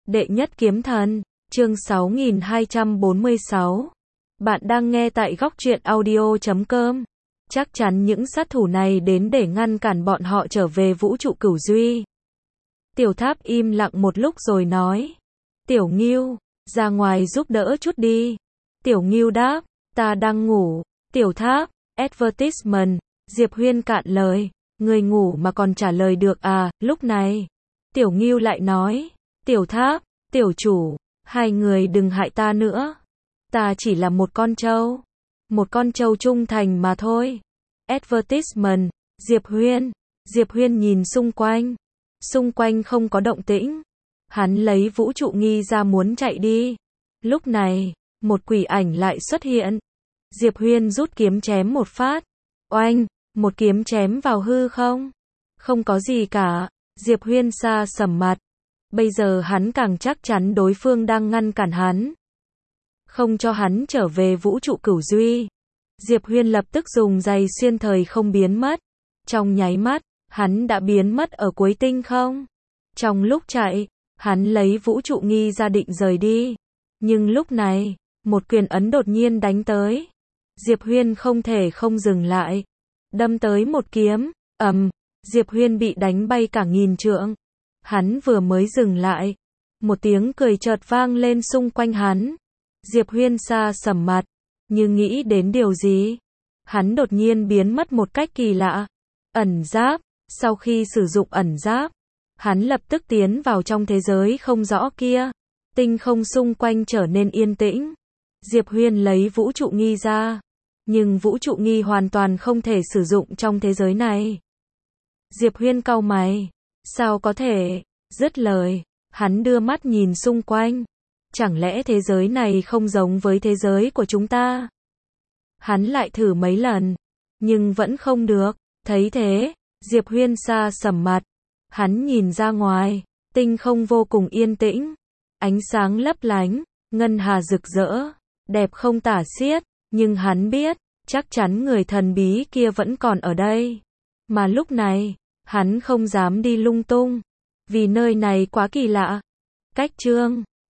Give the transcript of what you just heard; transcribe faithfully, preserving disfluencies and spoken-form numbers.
Đệ nhất kiếm thần, chương sáu nghìn hai trăm bốn mươi sáu. Bạn đang nghe tại góc truyện audio chấm com. Chắc chắn những sát thủ này đến để ngăn cản bọn họ trở về vũ trụ cửu duy. Tiểu Tháp im lặng một lúc rồi nói. Tiểu Ngưu, ra ngoài giúp đỡ chút đi. Tiểu Ngưu đáp, ta đang ngủ. Tiểu Tháp, advertisement, Diệp Huyên cạn lời. Người ngủ mà còn trả lời được à, lúc này. Tiểu Ngưu lại nói. Tiểu Tháp, tiểu chủ, hai người đừng hại ta nữa. Ta chỉ là một con trâu. Một con trâu trung thành mà thôi. Advertisement, Diệp Huyên. Diệp Huyên nhìn xung quanh. Xung quanh không có động tĩnh. Hắn lấy vũ trụ nghi ra muốn chạy đi. Lúc này, một quỷ ảnh lại xuất hiện. Diệp Huyên rút kiếm chém một phát. Oanh, một kiếm chém vào hư không. Không có gì cả. Diệp Huyên xa sầm mặt. Bây giờ hắn càng chắc chắn đối phương đang ngăn cản hắn. Không cho hắn trở về vũ trụ cửu duy. Diệp Huyên lập tức dùng giày xuyên thời không biến mất. Trong nháy mắt, hắn đã biến mất ở cuối tinh không. Trong lúc chạy, hắn lấy vũ trụ nghi ra định rời đi. Nhưng lúc này, một quyền ấn đột nhiên đánh tới. Diệp Huyên không thể không dừng lại. Đâm tới một kiếm, ầm, Diệp Huyên bị đánh bay cả nghìn trượng. Hắn vừa mới dừng lại, một tiếng cười chợt vang lên xung quanh hắn. Diệp Huyên xa sầm mặt, như nghĩ đến điều gì. Hắn đột nhiên biến mất một cách kỳ lạ. Ẩn giáp, sau khi sử dụng ẩn giáp, hắn lập tức tiến vào trong thế giới không rõ kia. Tinh không xung quanh trở nên yên tĩnh. Diệp Huyên lấy vũ trụ nghi ra, nhưng vũ trụ nghi hoàn toàn không thể sử dụng trong thế giới này. Diệp Huyên cau mày. Sao có thể? Dứt lời, hắn đưa mắt nhìn xung quanh. Chẳng lẽ thế giới này không giống với thế giới của chúng ta? Hắn lại thử mấy lần, nhưng vẫn không được. Thấy thế, Diệp Huyên xa sầm mặt. Hắn nhìn ra ngoài, tinh không vô cùng yên tĩnh. Ánh sáng lấp lánh, ngân hà rực rỡ, đẹp không tả xiết. Nhưng hắn biết, chắc chắn người thần bí kia vẫn còn ở đây. Mà lúc này, hắn không dám đi lung tung, vì nơi này quá kỳ lạ. Cách chương